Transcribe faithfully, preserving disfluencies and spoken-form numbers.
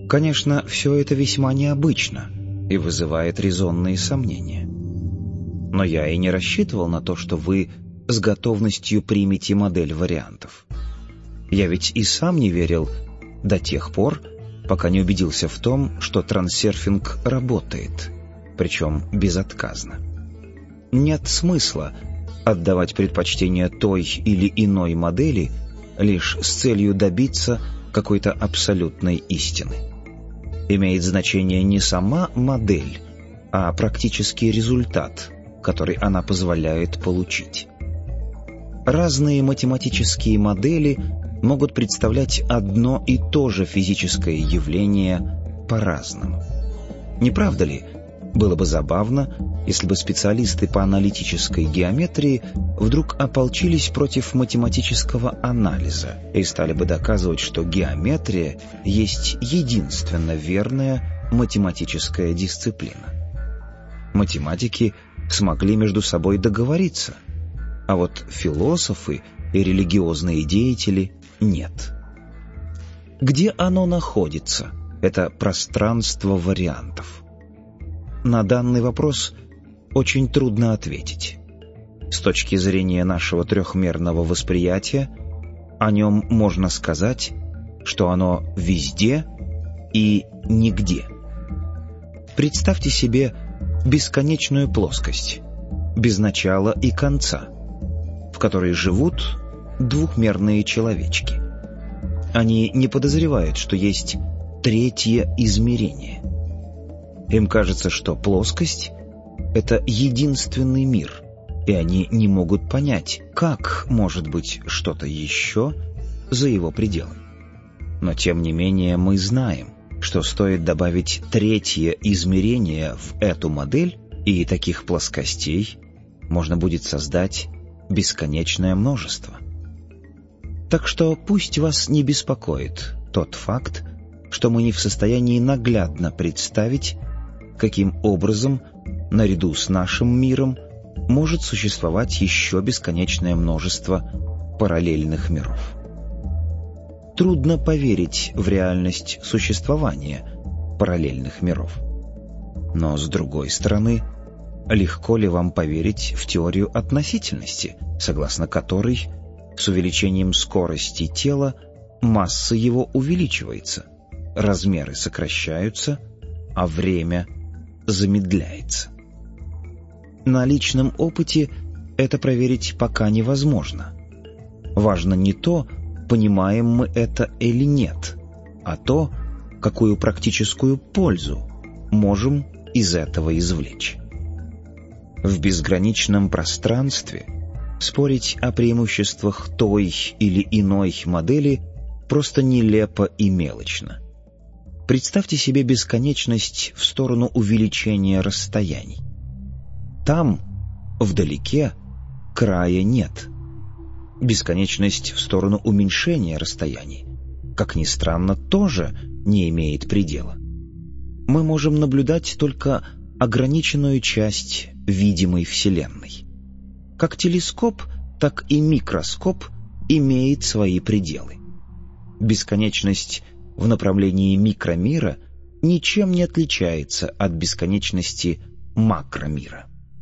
Конечно, все это весьма необычно и вызывает резонные сомнения. Но я и не рассчитывал на то, что вы с готовностью примете модель вариантов. Я ведь и сам не верил до тех пор, пока не убедился в том, что трансерфинг работает, причем безотказно. Нет смысла отдавать предпочтение той или иной модели лишь с целью добиться какой-то абсолютной истины. Имеет значение не сама модель, а практический результат, который она позволяет получить. Разные математические модели могут представлять одно и то же физическое явление по-разному. Не правда ли? Было бы забавно, если бы специалисты по аналитической геометрии вдруг ополчились против математического анализа и стали бы доказывать, что геометрия есть единственно верная математическая дисциплина. Математики смогли между собой договориться, а вот философы и религиозные деятели нет. Где оно находится, это пространство вариантов? На данный вопрос очень трудно ответить. С точки зрения нашего трехмерного восприятия, о нем можно сказать, что оно везде и нигде. Представьте себе бесконечную плоскость, без начала и конца, в которой живут двухмерные человечки. Они не подозревают, что есть третье измерение. Им кажется, что плоскость — это единственный мир, и они не могут понять, как может быть что-то еще за его пределами. Но тем не менее мы знаем, что стоит добавить третье измерение в эту модель, и таких плоскостей можно будет создать бесконечное множество. Так что пусть вас не беспокоит тот факт, что мы не в состоянии наглядно представить, каким образом, наряду с нашим миром, может существовать еще бесконечное множество параллельных миров. Трудно поверить в реальность существования параллельных миров. Но, с другой стороны, легко ли вам поверить в теорию относительности, согласно которой с увеличением скорости тела масса его увеличивается, размеры сокращаются, а время замедляется? На личном опыте это проверить пока невозможно. Важно не то, понимаем мы это или нет, а то, какую практическую пользу можем из этого извлечь. В безграничном пространстве спорить о преимуществах той или иной модели просто нелепо и мелочно. Представьте себе бесконечность в сторону увеличения расстояний. Там, вдалеке, края нет. Бесконечность в сторону уменьшения расстояний, как ни странно, тоже не имеет предела. Мы можем наблюдать только ограниченную часть видимой Вселенной. Как телескоп, так и микроскоп имеет свои пределы. Бесконечность в направлении микромира ничем не отличается от бесконечности макромира.